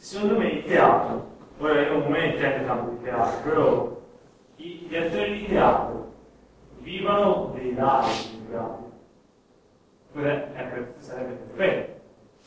secondo me il teatro, ora io non me ne intendo tanto di teatro, però gli attori di teatro vivono dei live di teatro. Sarebbe perfetto.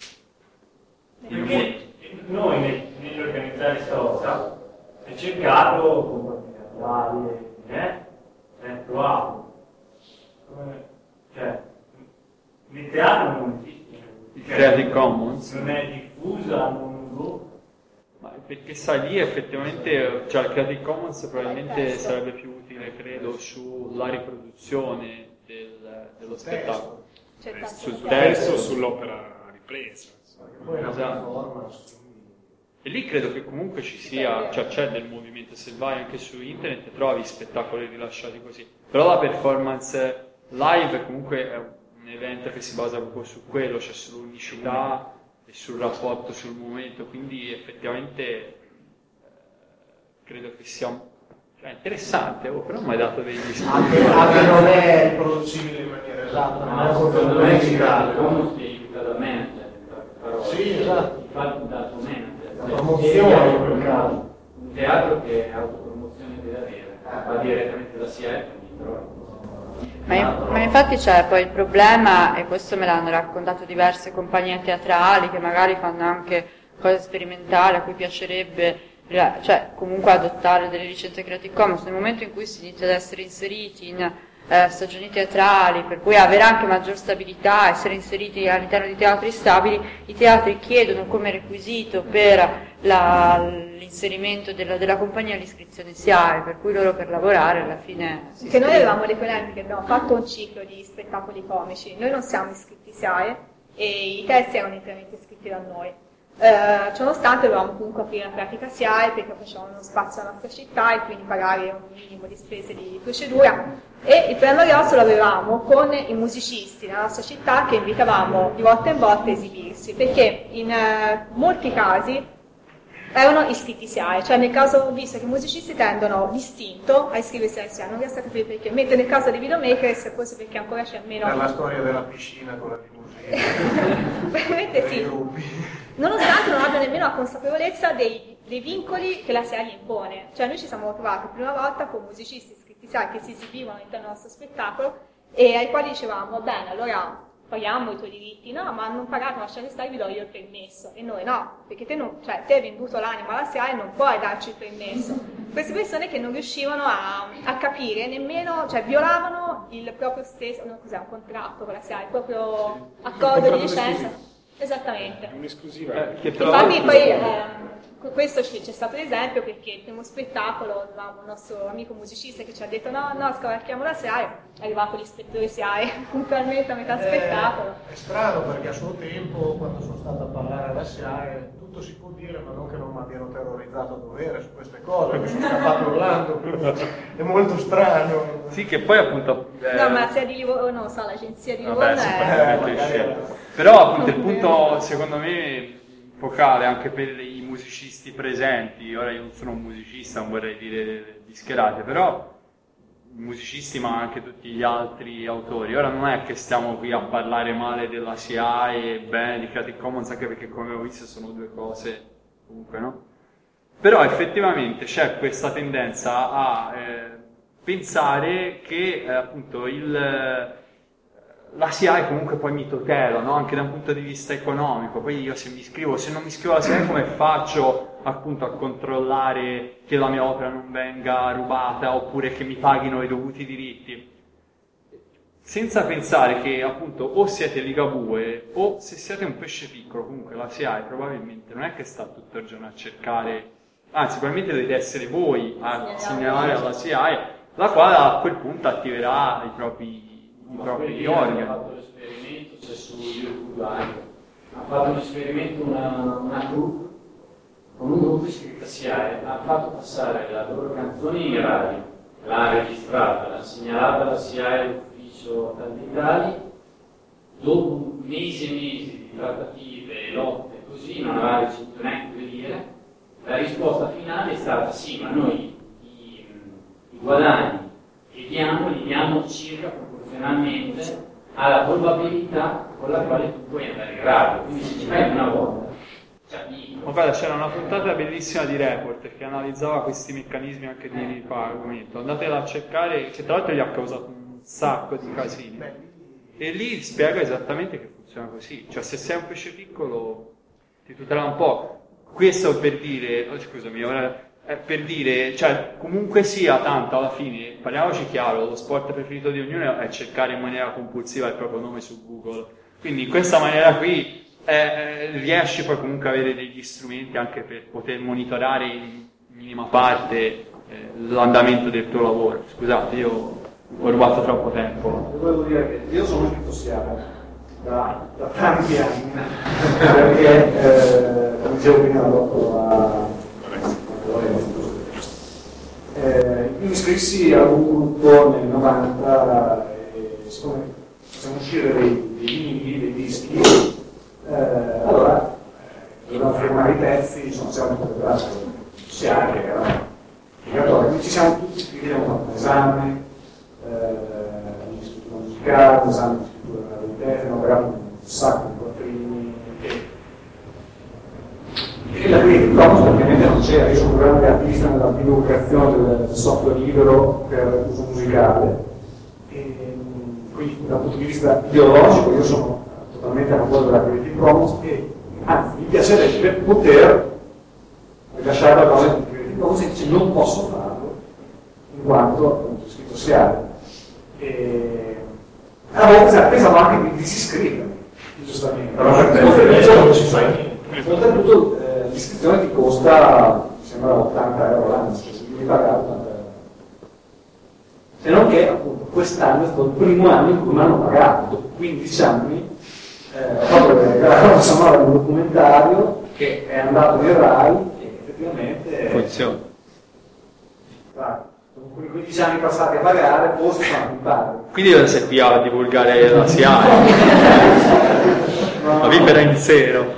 Perché noi nell'organizzare questa cosa è cercato con teatrali, provato. Cioè, il teatro non esiste. Il Creative Commons non è diffusa, non ma perché sai lì effettivamente, cioè il Creative Commons probabilmente sarebbe più utile, credo, sulla riproduzione dello spettacolo, sul testo, sull'opera ripresa. Esatto. E lì credo che comunque ci sia, cioè c'è del movimento, se vai anche su internet trovi spettacoli rilasciati così, però la performance live comunque è un evento che si basa proprio su quello, cioè sull'unicità e sul rapporto sul momento, quindi effettivamente credo che sia interessante, però mi hai dato degli spunti. Anche non è riproducibile in maniera esatta, ma secondo me come si aiuta la mente, sì, esatto. Infatti dato mente. La promozione in quel caso. Un teatro che autopromozione deve avere, va direttamente da SIAE, ma infatti c'è poi il problema, e questo me l'hanno raccontato diverse compagnie teatrali che magari fanno anche cose sperimentali a cui piacerebbe, cioè comunque adottare delle licenze Creative Commons. Nel momento in cui si inizia ad essere inseriti in stagioni teatrali, per cui avere anche maggior stabilità, essere inseriti all'interno di teatri stabili, i teatri chiedono come requisito per l'inserimento della compagnia l'iscrizione SIAE, per cui loro per lavorare alla fine che noi avevamo le polemiche, abbiamo fatto un ciclo di spettacoli comici, noi non siamo iscritti SIAE e i testi erano interamente iscritti da noi. Ciononostante dovevamo comunque aprire una pratica SIAE perché facevamo uno spazio alla nostra città e quindi pagare un minimo di spese di procedura, e il premio Rosso lo avevamo con i musicisti della nostra città che invitavamo di volta in volta a esibirsi, perché in molti casi erano iscritti SIAE, cioè nel caso, visto che i musicisti tendono distinto a iscriversi al SIAE, non riesco a capire perché, mentre nel caso dei videomakers forse perché ancora c'è meno... Per la storia della piscina con la limusina. Veramente sì. Nonostante non abbia nemmeno la consapevolezza dei vincoli che la SIAE gli impone. Cioè noi ci siamo trovati per prima volta con musicisti iscritti SIAE che si esibivano all'interno del nostro spettacolo e ai quali dicevamo, va bene, allora paghiamo i tuoi diritti, no, ma non pagate, lasciate stare, vi do io il permesso. E noi no, perché te hai venduto l'anima alla SIAE e non puoi darci il permesso. Queste persone che non riuscivano a capire nemmeno, cioè violavano il proprio stesso, no, cos'è, un contratto con la SIAE, il proprio accordo di licenza. Esattamente. Un'esclusiva. Infatti poi con questo c'è stato l'esempio perché il primo spettacolo avevamo un nostro amico musicista che ci ha detto no, scavalchiamo la SIAE, è arrivato l'ispettore SIAE puntualmente a metà spettacolo. È strano perché a suo tempo, quando sono stato a parlare alla SIAE, tutto si può dire, ma non che non mi abbiano terrorizzato a dovere su queste cose, mi sono scappato urlando, quindi è molto strano. Sì, che poi appunto... No, ma la SIAE di Livorno, non so, l'agenzia di Livorno Però appunto il punto, secondo me, focale anche per i musicisti presenti, ora io non sono un musicista, non vorrei dire discherate, però i musicisti ma anche tutti gli altri autori, ora non è che stiamo qui a parlare male della SIAE e bene di Creative Commons, anche perché come ho visto sono due cose comunque, no? Però effettivamente c'è questa tendenza a pensare che appunto la SIAE comunque poi mi tutela, no? Anche da un punto di vista economico. Poi io se non mi iscrivo alla SIAE, come faccio appunto a controllare che la mia opera non venga rubata oppure che mi paghino i dovuti diritti? Senza pensare che appunto o siete Ligabue o se siete un pesce piccolo, comunque la SIAE probabilmente non è che sta tutto il giorno a cercare, anzi probabilmente dovete essere voi a segnalare alla SIAE, la quale a quel punto attiverà i propri organi. Ha fatto l'esperimento, c'è su YouTube anche, ha fatto un esperimento una troupe, con un gruppo iscritto a SIAE, ha fatto passare la loro canzone in radio, l'ha registrata, l'ha segnalata alla SIAE, l'ufficio tanti tali, dopo mesi e mesi di trattative, lotte e così, non aveva ricevuto neanche 2 lire, la risposta finale è stata sì, ma noi i guadagni che diamo li diamo circa proporzionalmente alla probabilità con la quale tu puoi andare in radio, quindi se ci fai una volta Ma guarda, c'era una puntata bellissima di Report che analizzava questi meccanismi anche di ripagamento. Andatela a cercare, che tra l'altro gli ha causato un sacco di casini. E lì spiega esattamente che funziona così. Cioè, se sei un pesce piccolo ti tutela un po'. Questo per dire, scusami, ora per dire, cioè, comunque sia tanto alla fine, parliamoci chiaro, lo sport preferito di ognuno è cercare in maniera compulsiva il proprio nome su Google. Quindi in questa maniera qui riesci poi comunque a avere degli strumenti anche per poter monitorare in minima parte l'andamento del tuo lavoro. Scusate, io ho rubato troppo tempo. Volevo dire che io sono iscritto SIAE da tanti anni, perché, come dicevo prima, dopo io mi iscrissi a un gruppo nel 90 e siccome facciamo uscire dei vinili, dei dischi, allora dovevamo firmare i pezzi, insomma siamo interpretati SIAE, che era obbligatori, ci siamo tutti iscritti, abbiamo fatto un esame di scrittura musicale, un esame di scrittura di testi, abbiamo pagato un sacco di quattrini e la Creative Commons praticamente non c'era. Io sono un grande artista nella divulgazione del software libero per uso musicale e quindi dal punto di vista ideologico io sono totalmente a favore della Creative Commons e anzi mi piacerebbe poter rilasciare la cosa di Creative Commons e dice non posso farlo in quanto appunto iscritto SIAE e a volte pensavo anche di disiscrivermi giustamente, però non si fa niente. Oltretutto l'iscrizione ti costa, mi sembra, 80 euro l'anno, se devi pagare 80 euro. Se non che appunto quest'anno è stato il primo anno in cui mi hanno pagato, dopo 15 anni, proprio la colonna sonora di un documentario che è andato in Rai e effettivamente Funziona. Dopo 15 anni passati a pagare, forse mi pare. Quindi non serviva a divulgare la SIAE, la vivere in zero.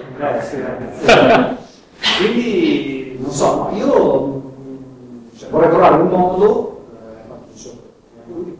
Quindi non so, no, io vorrei trovare un modo di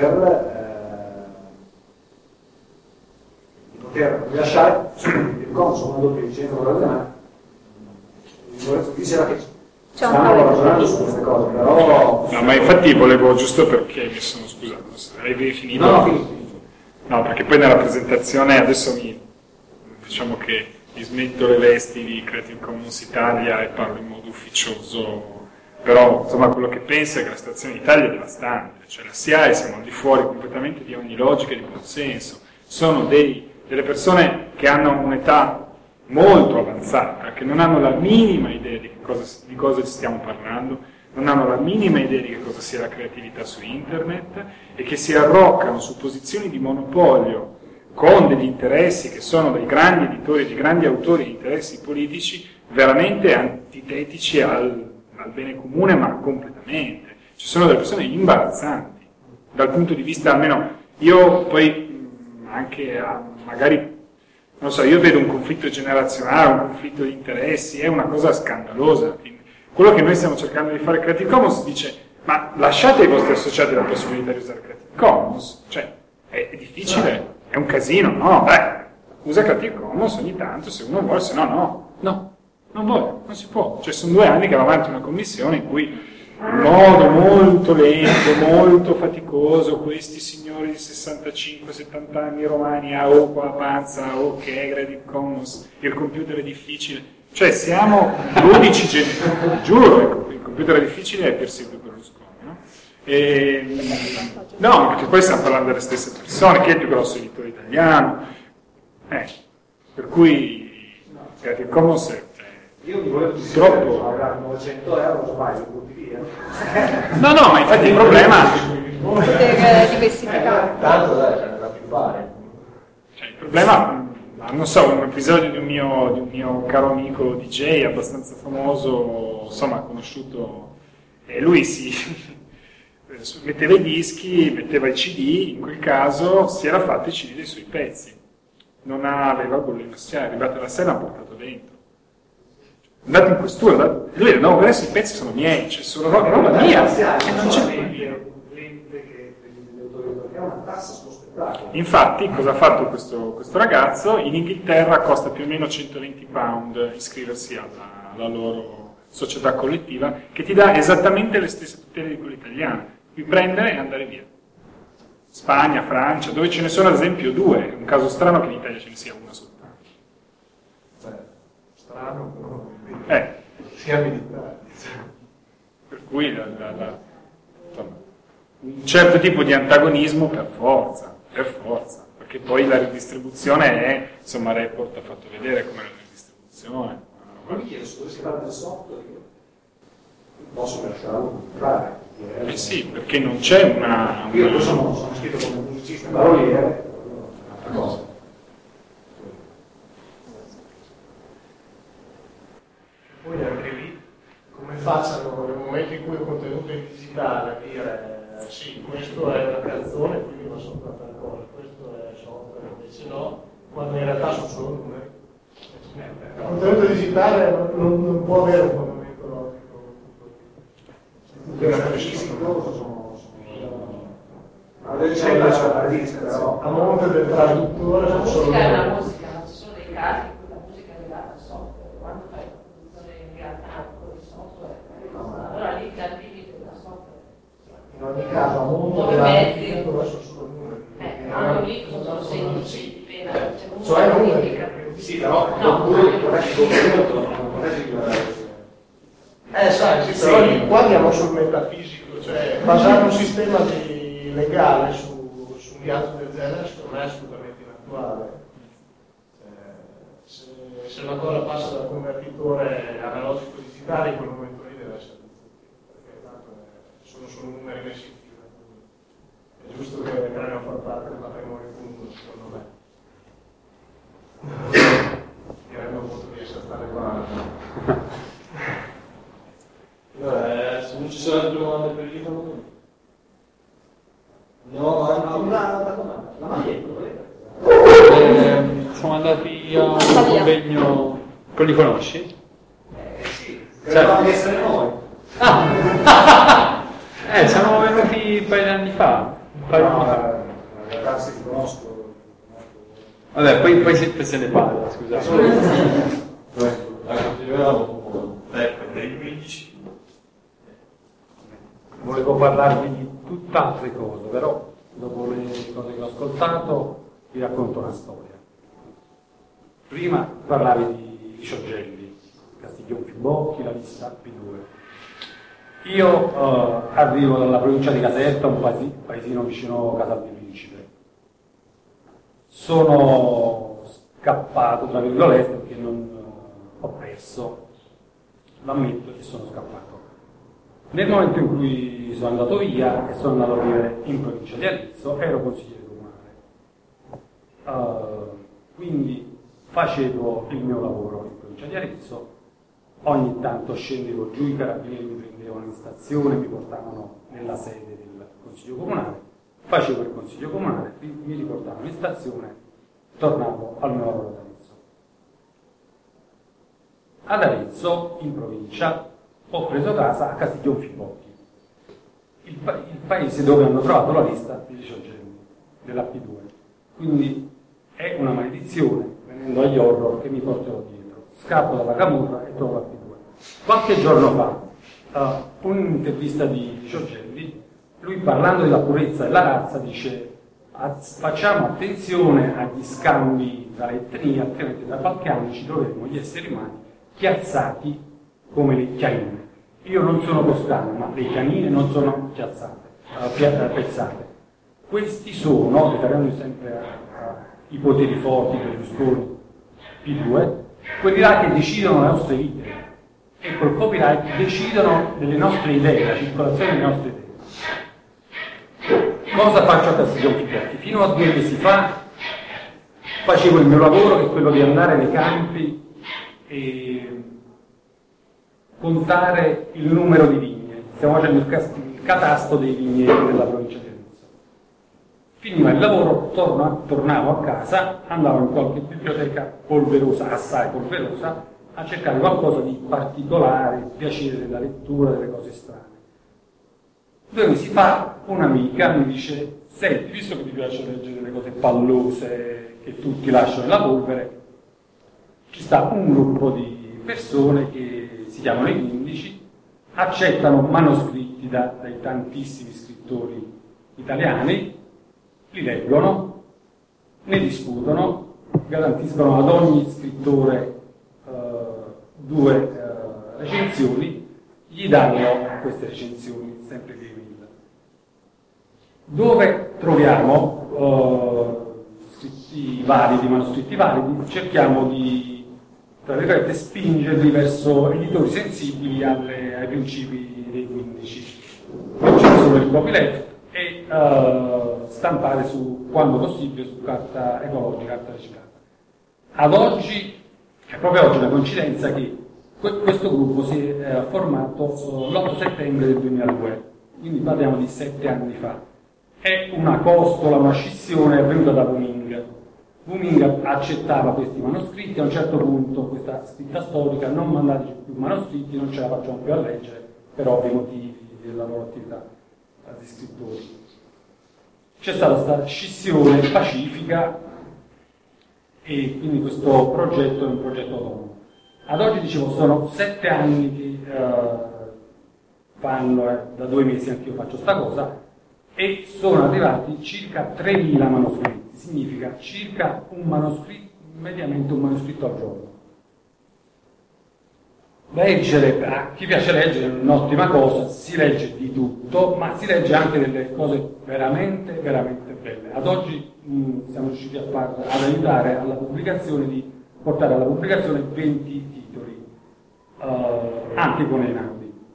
poter rilasciare il conso, una doppia licenza ma Lorenzo diceva che stanno ragionando su queste cose, però No, ma infatti volevo, giusto perché mi sono scusato, avevi finito? no, finito. No, perché poi nella presentazione adesso diciamo che mi smetto le vesti di Creative Commons Italia e parlo in modo ufficioso, però insomma quello che penso è che la situazione in Italia è devastante, cioè la SIAE siamo al di fuori completamente di ogni logica e di buon senso, sono delle persone che hanno un'età molto avanzata, che non hanno la minima idea di cosa stiamo parlando, non hanno la minima idea di che cosa sia la creatività su internet e che si arroccano su posizioni di monopolio con degli interessi che sono dei grandi editori, dei grandi autori di interessi politici veramente antitetici al bene comune, ma completamente. Ci sono delle persone imbarazzanti, dal punto di vista, almeno io poi anche magari, non so, io vedo un conflitto generazionale, un conflitto di interessi, è una cosa scandalosa. Quello che noi stiamo cercando di fare Creative Commons dice, ma lasciate ai vostri associati la possibilità di usare Creative Commons, cioè è difficile. È un casino, no? Usa Creative Commons ogni tanto se uno vuole, se no, non vuole, non si può. Cioè sono 2 anni che va avanti una commissione in cui in modo molto lento, molto faticoso, questi signori di 65-70 anni romani, qua la panza, ok, Creative Commons, il computer è difficile. Cioè siamo 12 genitori, giuro, il computer è difficile è per Silvio Berlusconi, no? No, perché poi stiamo parlando delle stesse persone, chi è il più grosso editore italiano, per cui Creative Commons è io mi volevo troppo pagare 900 euro, insomma, li butti via. no, ma infatti il problema Poter diversificare. Tanto dai, ce ne da più fare. cioè, il problema, non so, un episodio di un mio caro amico DJ abbastanza famoso, insomma conosciuto, e lui metteva i dischi, metteva i CD, in quel caso si era fatto i CD dei suoi pezzi, non aveva bollino SIAE, è arrivata la sera, l'ha portato dentro. Andate in questura, lui no, adesso i pezzi sono miei, cioè sono roba mia, e non c'è è una tassa sullo spettacolo. Infatti, cosa ha fatto questo ragazzo? In Inghilterra costa più o meno 120 pound iscriversi alla loro società collettiva, che ti dà esattamente le stesse tutele di quella italiana. Puoi prendere e andare via. Spagna, Francia, dove ce ne sono ad esempio 2, è un caso strano che in Italia ce ne sia una soltanto. Strano, però sia militare. Per cui insomma, un certo tipo di antagonismo per forza, perché poi la ridistribuzione è, insomma, Report ha fatto vedere come la ridistribuzione. Quindi se si parla del software, posso lasciarlo comprare. Sì, perché non c'è una... Io sono scritto come musicista paroliere, un'altra cosa. Poi anche lì, come facciano nel momento in cui il contenuto è digitale a dire sì, questo è una canzone, quindi va sopra tal cosa, questo è software, invece no, quando in realtà sono solo numeri. Il contenuto digitale non può avere un fondamento logico. A monte del traduttore sono solo è una numeri. musica, non ci sono dei casi in cui la musica è legata al software, quando fai la produzione in realtà con il software, allora lì ti arrivi da software. In ogni caso, a monte dell'architettura sono solo numeri. Anche lì sono segni di pena, c'è comunque Cioè una numeri. critica. Sì, però Sai, sì, però qua andiamo sul metafisico, cioè basare un sistema legale su un viaggio del genere secondo me è assolutamente inattuale. Se una cosa passa dal convertitore analogico digitale, in quel momento lì deve essere perché tanto sono solo numeri messi in fila. È giusto che vengano a far parte del patrimonio comune, secondo me. Mi rendo conto di essere stato qua. Se non ci sono altre domande per il libro, andiamo avanti. La maglietta, Siamo andati a un convegno. Li conosci? sì, Certo. di essere noi. Siamo venuti un paio di anni fa. Un paio di anni fa. In realtà si conosco. Vabbè, poi se ne parla, scusate. Continuiamo dai 15. Volevo parlarvi di tutt'altre cose, però dopo le cose che ho ascoltato vi racconto una storia. Prima parlavi di Sciogelli, Castiglione Fibocchi, la lista P2. Io arrivo dalla provincia di Caserta, un paesino vicino a Casal di Principe. Sono scappato, tra virgolette, perché non ho perso, l'ammetto che sono scappato. Nel momento in cui sono andato via e sono andato a vivere in provincia di Arezzo, ero consigliere comunale. Quindi facevo il mio lavoro in provincia di Arezzo, ogni tanto scendevo giù, i carabinieri mi prendevano in stazione, mi portavano nella sede del consiglio comunale, facevo il consiglio comunale, mi riportavano in stazione, tornavo al mio lavoro ad Arezzo. Ad Arezzo, in provincia, ho preso casa a Castiglione Fibocchi, il paese dove hanno trovato la lista di Sciogelli, della P2. Quindi è una maledizione, venendo agli horror, che mi porterò dietro. Scappo dalla camorra e trovo la P2. Qualche giorno fa, un'intervista di Sciogelli, lui parlando della purezza della razza dice: facciamo attenzione agli scambi tra le etnie, altrimenti tra qualche anno ci troveremo gli esseri umani chiazzati come le chianine. Io non sono toscano, ma le chianine non sono pezzate. Questi sono, riferendomi sempre ai poteri forti per Berlusconi, P2, quelli là che decidono le nostre vite e col copyright decidono delle nostre idee, la circolazione delle nostre idee. Cosa faccio a Castiglione Fibocchi? Fino a 2 mesi fa facevo il mio lavoro, che è quello di andare nei campi e contare il numero di vigne. Stiamo facendo il catasto dei vigneti della provincia di Arezzo. Finiva il lavoro, tornavo a casa, andavo in qualche biblioteca polverosa, assai polverosa, a cercare qualcosa di particolare, il piacere della lettura, delle cose strane. 2 mesi fa un'amica mi dice: senti, visto che ti piace leggere delle cose pallose che tutti lasciano nella polvere, ci sta un gruppo di persone che si chiamano i 15, accettano manoscritti dai tantissimi scrittori italiani, li leggono, ne discutono, garantiscono ad ogni scrittore 2 recensioni, gli danno queste recensioni sempre via email. Dove troviamo manoscritti validi, cerchiamo di, tra virgolette, spingerli verso editori sensibili ai principi dei 15. Facciamo solo il copyleft e stampare quando possibile su carta ecologica, carta riciclata. Ad oggi, è proprio oggi una coincidenza che questo gruppo si è formato l'8 settembre del 2002, quindi parliamo di 7 anni fa. È una costola, una scissione avvenuta da Wuming. Wuming accettava questi manoscritti, a un certo punto questa scritta storica, non mandateci più manoscritti, non ce la facciamo più a leggere, per ovvi motivi della loro attività di scrittori. C'è stata questa scissione pacifica e quindi questo progetto è un progetto autonomo. Ad oggi, dicevo, sono 7 anni che da 2 mesi anch'io faccio sta cosa, e sono arrivati circa 3.000 manoscritti, significa circa mediamente un manoscritto al giorno. Leggere, a chi piace leggere è un'ottima cosa, si legge di tutto, ma si legge anche delle cose veramente, veramente belle. Ad oggi siamo riusciti ad aiutare alla pubblicazione, di portare alla pubblicazione 20 titoli, anche con Einaudi.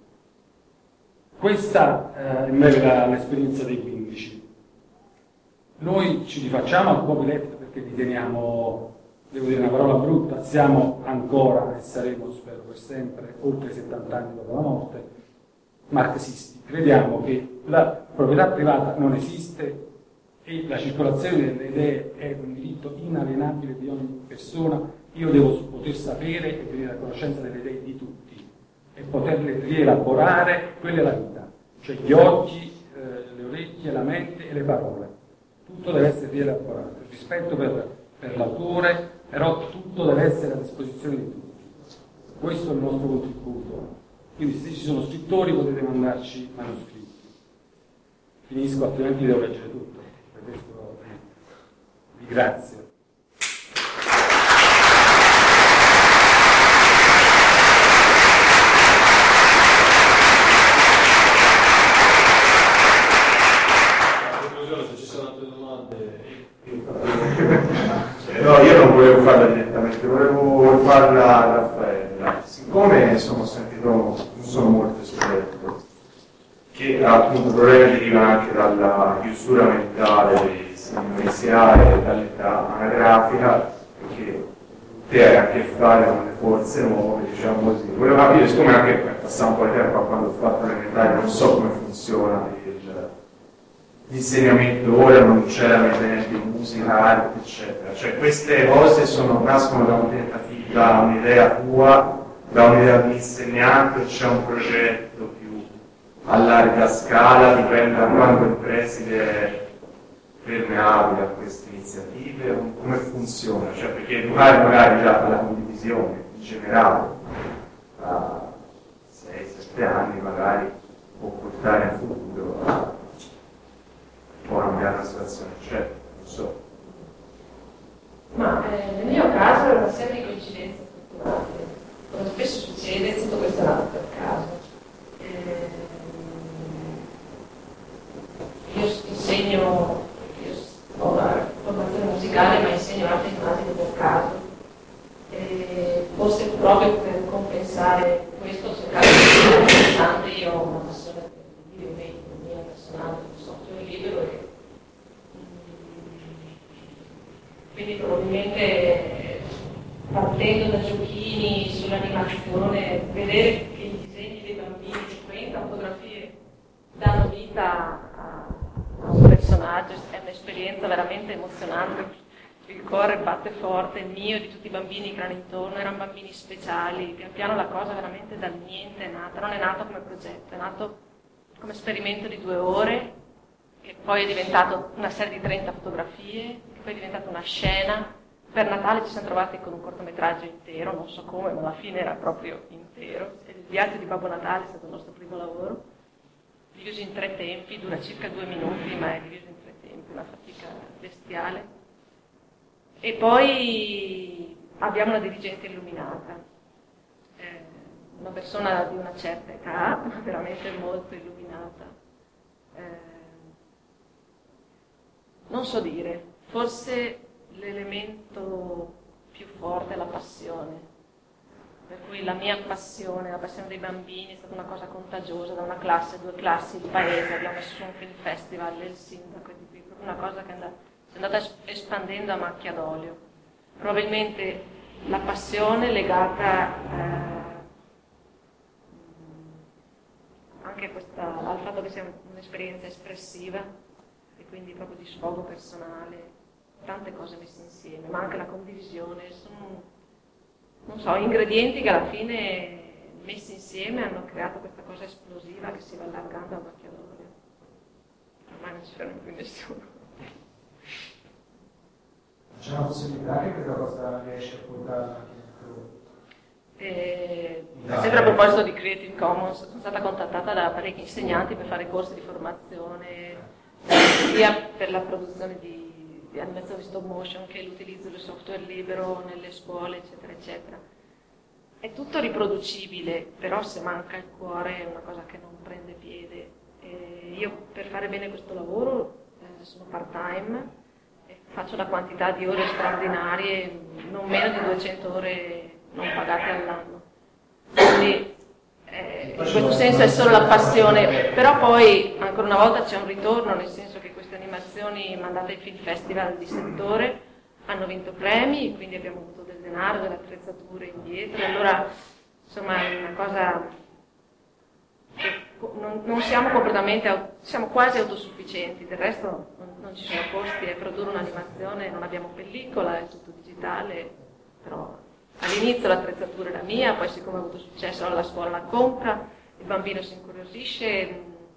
Questa è in breve l'esperienza dei 15. Noi ci rifacciamo al copyleft perché riteniamo, devo dire una parola brutta, siamo ancora e saremo, spero per sempre, oltre 70 anni dopo la morte, marxisti. Crediamo che la proprietà privata non esiste e la circolazione delle idee è un diritto inalienabile di ogni persona. Io devo poter sapere e venire a conoscenza delle idee di tutti e poterle rielaborare. Quella è la vita, cioè gli occhi, le orecchie, la mente e le parole. Tutto deve essere rielaborato. Il rispetto per l'autore, però tutto deve essere a disposizione di tutti. Questo è il nostro contributo. Quindi se ci sono scrittori potete mandarci manoscritti. Finisco, altrimenti devo leggere tutto. Vi ringrazio. No, io non volevo farla direttamente, volevo farla a Raffaella. Siccome sono sentito, non sono molto esperto, che appunto problemi derivano anche dalla chiusura mentale dei signori SIA e dall'età anagrafica, perché te hai a che fare con le forze nuove, diciamo così. Volevo capire, siccome anche passato un po' di tempo quando ho fatto l'elementare, non so come funziona l'insegnamento ora, non c'è per esempio musica, arte, eccetera. Cioè queste cose nascono da un'idea tua, da un'idea di insegnante, o c'è un progetto più a larga scala, dipende da quanto il preside è permeabile a queste iniziative, come funziona? Cioè, perché educare magari già alla condivisione in generale a 6-7 anni magari può portare in futuro a può cambiare la situazione, certo, non so. Ma nel mio caso è una serie di coincidenze fortunate. Come spesso succede, tutto questo è nato per caso. Io insegno, io ho una formazione musicale, ma insegno arte immagine per caso. Forse proprio per compensare questo ho cercato di essere interessante. Io ho una passione per i videogame mia personale, il software libero, e quindi probabilmente partendo da giochini sull'animazione, vedere che i disegni dei bambini, 30 fotografie, danno vita a un personaggio è un'esperienza veramente emozionante. Il cuore batte forte, il mio, di tutti i bambini che erano intorno, erano bambini speciali. Pian piano la cosa veramente dal niente è nata, non è nato come progetto, è nato come esperimento di 2 ore, che poi è diventato una serie di 30 fotografie, che poi è diventata una scena. Per Natale ci siamo trovati con un cortometraggio intero, non so come, ma alla fine era proprio intero. Il viaggio di Babbo Natale è stato il nostro primo lavoro, diviso in 3 tempi, dura circa 2 minuti, ma è diviso in 3 tempi, una fatica bestiale. E poi abbiamo una dirigente illuminata, una persona di una certa età, veramente molto illuminata. Non so dire, forse l'elemento più forte è la passione, per cui la mia passione, la passione dei bambini è stata una cosa contagiosa, da una classe, 2 classi, il paese, abbiamo messo su un film festival, il sindaco, e di qui, proprio una cosa che si è andata espandendo a macchia d'olio. Probabilmente la passione legata anche al fatto che sia un'esperienza espressiva e quindi proprio di sfogo personale, tante cose messe insieme, ma anche la condivisione, sono, non so, ingredienti che alla fine messi insieme hanno creato questa cosa esplosiva che si va allargando a macchia d'olio. Ormai non ci ferma più nessuno. C'è una possibilità che questa cosa riesce a portare anche sempre a proposito di Creative Commons, sono stata contattata da parecchi insegnanti per fare corsi di formazione sia per la produzione di animazione stop motion che l'utilizzo del software libero nelle scuole, eccetera, eccetera. È tutto riproducibile, però se manca il cuore è una cosa che non prende piede. Io per fare bene questo lavoro sono part-time, faccio una quantità di ore straordinarie, non meno di 200 ore non pagate all'anno. Quindi in questo senso è solo la passione, però poi ancora una volta c'è un ritorno, nel senso che queste animazioni mandate ai film festival di settore hanno vinto premi, quindi abbiamo avuto del denaro, delle attrezzature indietro, allora insomma è una cosa che non siamo completamente, siamo quasi autosufficienti, del resto non ci sono costi, è produrre un'animazione, non abbiamo pellicola, è tutto digitale, però all'inizio l'attrezzatura era mia, poi siccome ho avuto successo alla scuola la compra, il bambino si incuriosisce,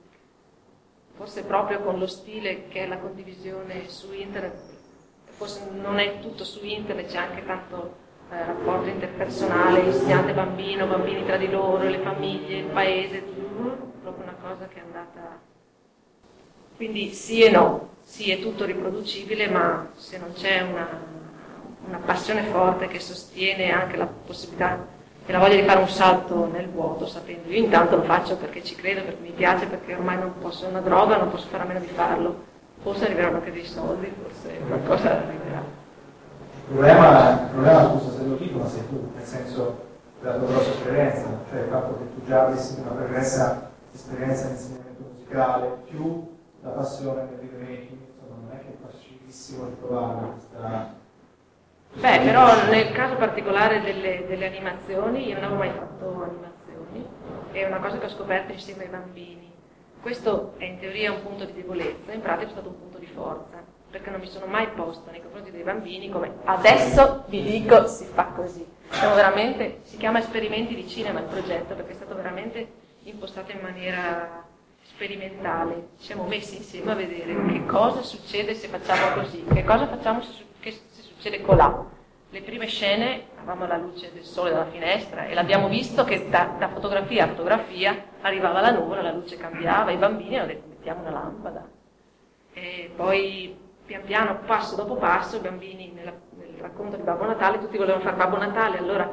forse proprio con lo stile che è la condivisione su internet, forse non è tutto su internet, c'è anche tanto rapporto interpersonale, insegnante-bambino, bambini tra di loro, le famiglie, il paese, proprio una cosa che è andata... Quindi sì e no, sì è tutto riproducibile, ma se non c'è una passione forte che sostiene anche la possibilità e la voglia di fare un salto nel vuoto, sapendo, io intanto lo faccio perché ci credo, perché mi piace, perché ormai non posso, è una droga, non posso fare a meno di farlo, forse arriveranno anche dei soldi, forse qualcosa arriverà. Il problema, scusa se lo dico, ma sei tu, nel senso della tua grossa esperienza, cioè il fatto che tu già avessi una pregressa esperienza in insegnamento musicale, più la passione nel videomaking, insomma non è che è facilissimo di trovare questa... Beh, però nel caso particolare delle animazioni, io non avevo mai fatto animazioni, è una cosa che ho scoperto insieme ai bambini. Questo è in teoria un punto di debolezza, in pratica è stato un punto di forza, perché non mi sono mai posta nei confronti dei bambini come adesso vi dico si fa così. Siamo veramente, si chiama esperimenti di cinema il progetto, perché è stato veramente impostato in maniera sperimentale. Ci siamo messi insieme a vedere che cosa succede se facciamo così, che cosa facciamo se succede colà. Le prime scene avevamo la luce del sole dalla finestra e l'abbiamo visto che da fotografia a fotografia arrivava la nuvola, la luce cambiava, i bambini hanno detto mettiamo una lampada. E poi pian piano, passo dopo passo, i bambini nel racconto di Babbo Natale, tutti volevano fare Babbo Natale, allora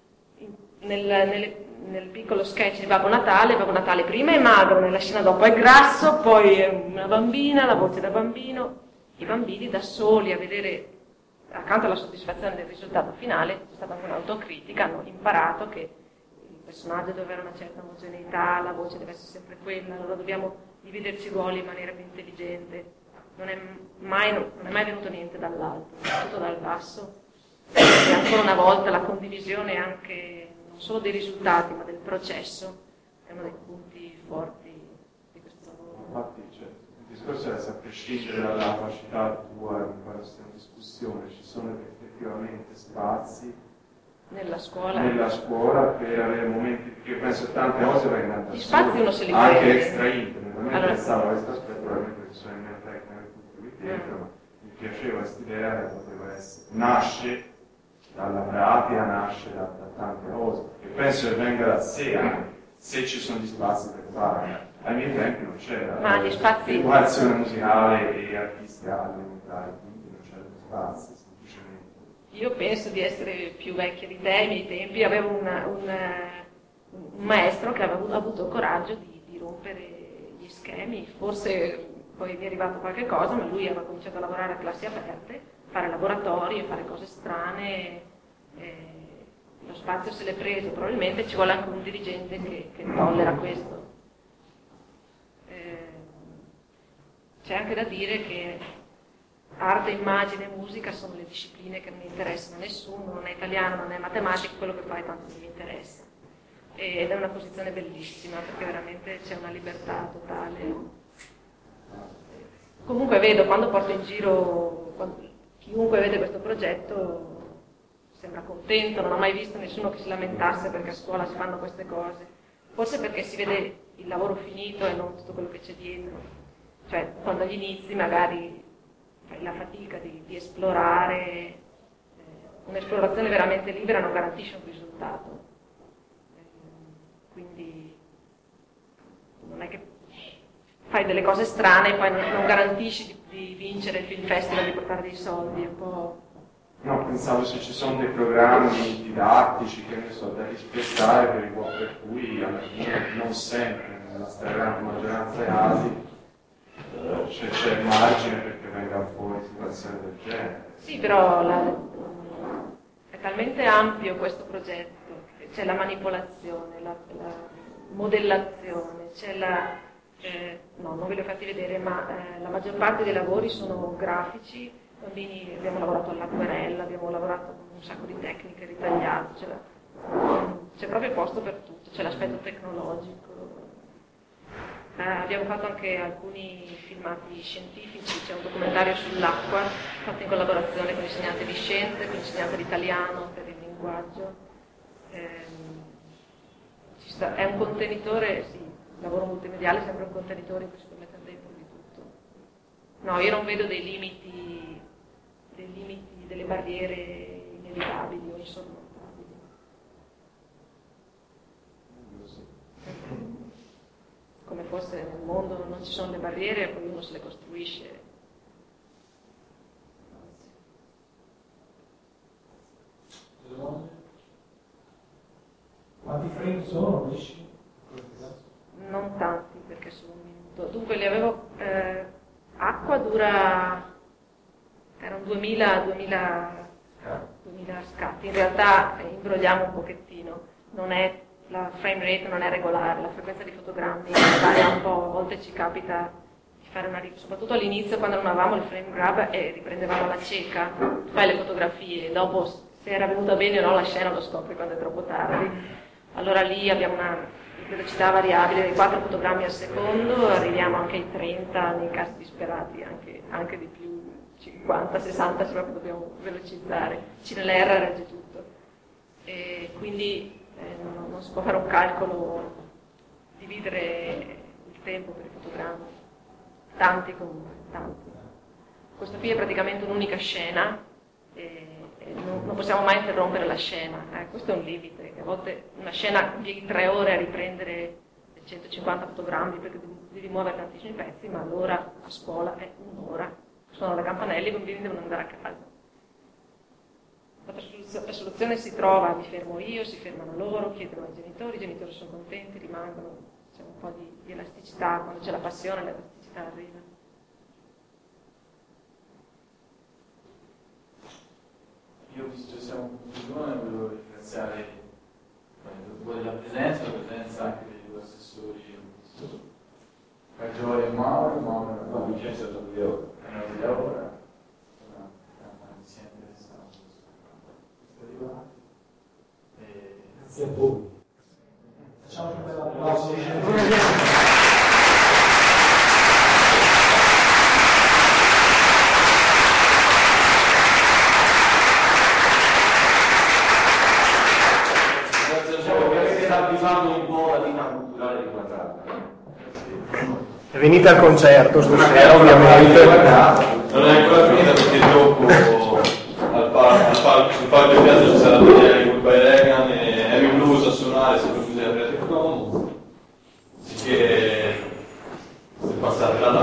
nel piccolo sketch di Babbo Natale prima è magro, nella scena dopo è grasso, poi è una bambina, la voce da bambino, i bambini da soli a vedere, accanto alla soddisfazione del risultato finale, c'è stata anche un'autocritica, hanno imparato che il personaggio deve avere una certa omogeneità, la voce deve essere sempre quella, allora dobbiamo dividerci i ruoli in maniera più intelligente. Non è mai venuto niente dall'alto, tutto dal basso. E ancora una volta la condivisione anche non solo dei risultati, ma del processo è uno dei punti forti di questo lavoro. Infatti, cioè, il discorso è a prescindere dalla capacità tua di fare questa discussione, ci sono effettivamente spazi nella scuola per avere momenti, perché penso che tante cose vengano da gli spazi uno se li anche crede. extra internet. A me allora, pensavo a questo aspetto, probabilmente dentro, ma mi piaceva questa idea che poteva essere, nasce dalla pratica, nasce da tante cose, e penso che venga da sé anche, se ci sono gli spazi per fare. Ai miei tempi non c'era. Ma gli spazi... Educazione musicale e artistica elementare, quindi non c'erano spazi, semplicemente. Io penso di essere più vecchia di te, ai miei tempi avevo un maestro che aveva avuto il coraggio di rompere gli schemi, forse poi mi è arrivato qualche cosa, ma lui aveva cominciato a lavorare a classi aperte, fare laboratori e fare cose strane, lo spazio se l'è preso, probabilmente ci vuole anche un dirigente che tollera questo. C'è anche da dire che arte, immagine e musica sono le discipline che non interessano a nessuno, non è italiano, non è matematica, quello che fai tanto non mi interessa. Ed è una posizione bellissima perché veramente c'è una libertà totale. Comunque vedo, quando porto in giro, chiunque vede questo progetto sembra contento, non ho mai visto nessuno che si lamentasse perché a scuola si fanno queste cose, forse perché si vede il lavoro finito e non tutto quello che c'è dietro. Cioè, quando agli inizi magari fai la fatica di esplorare, un'esplorazione veramente libera non garantisce un risultato. Quindi non è che fai delle cose strane e poi non garantisci di vincere il film festival, di portare dei soldi, è un po'... No, pensavo se ci sono dei programmi didattici, che ne so, da rispettare per cui alla fine, non sempre, nella stragrande maggioranza dei casi, c'è il margine perché venga fuori situazioni del genere. Sì, però è talmente ampio questo progetto, c'è la manipolazione, la modellazione, c'è la... no, non ve li ho fatti vedere, ma la maggior parte dei lavori sono grafici, bambini, abbiamo lavorato all'acquerella, abbiamo lavorato con un sacco di tecniche ritagliate, c'è proprio posto per tutto, c'è l'aspetto tecnologico. Abbiamo fatto anche alcuni filmati scientifici, c'è un documentario sull'acqua fatto in collaborazione con l'insegnante di scienze, con l'insegnante di italiano per il linguaggio. È un contenitore, sì, il lavoro multimediale è sempre un contenitore in cui si può mettere dentro di tutto. No, io non vedo dei limiti, delle barriere inevitabili o insormontabili. Come forse nel mondo non ci sono le barriere, poi uno se le costruisce. Quanti frame sono? Non tanti, perché sono un minuto. Dunque li avevo... acqua dura... erano 2000 scatti. In realtà imbrogliamo un pochettino. Non è... la frame rate non è regolare, la frequenza di fotogrammi varia un po', a volte ci capita di fare soprattutto all'inizio quando non avevamo il frame grab e riprendevamo la cieca, fai le fotografie, dopo se era venuta bene o no la scena lo scopri quando è troppo tardi. Allora lì abbiamo una velocità variabile dei 4 fotogrammi al secondo, arriviamo anche ai 30 nei casi disperati, anche di più, 50, 60, se proprio dobbiamo velocizzare. CNLR regge tutto. E quindi non si può fare un calcolo, dividere il tempo per i fotogrammi, tanti comunque, tanti. Questo qui è praticamente un'unica scena e non possiamo mai interrompere la scena, questo è un limite, a volte una scena impieghi 3 ore a riprendere 150 fotogrammi perché devi muovere tantissimi pezzi, ma allora a scuola è un'ora, suonano le campanelle e i bambini devono andare a casa. La soluzione si trova, mi fermo io, si fermano loro, chiedono ai genitori, i genitori sono contenti, rimangono, c'è un po' di elasticità, quando c'è la passione l'elasticità arriva. Io visto che siamo in conclusione volevo ringraziare voi della presenza, la presenza anche dei due assessori, Cagioli e Mauro, no, Vincenzo è stato di ora. Grazie a voi. Facciamo un bel applauso. Diciamo che avete ravvisato un po' la vita culturale di Quadrata. Venite al concerto stasera, ovviamente. Non è ancora finita perché dopo sul palco di piazza ci sarà Daniele Goodbye Reagan e Amy Blues a suonare sempre così a Creative Commons. Che se passate là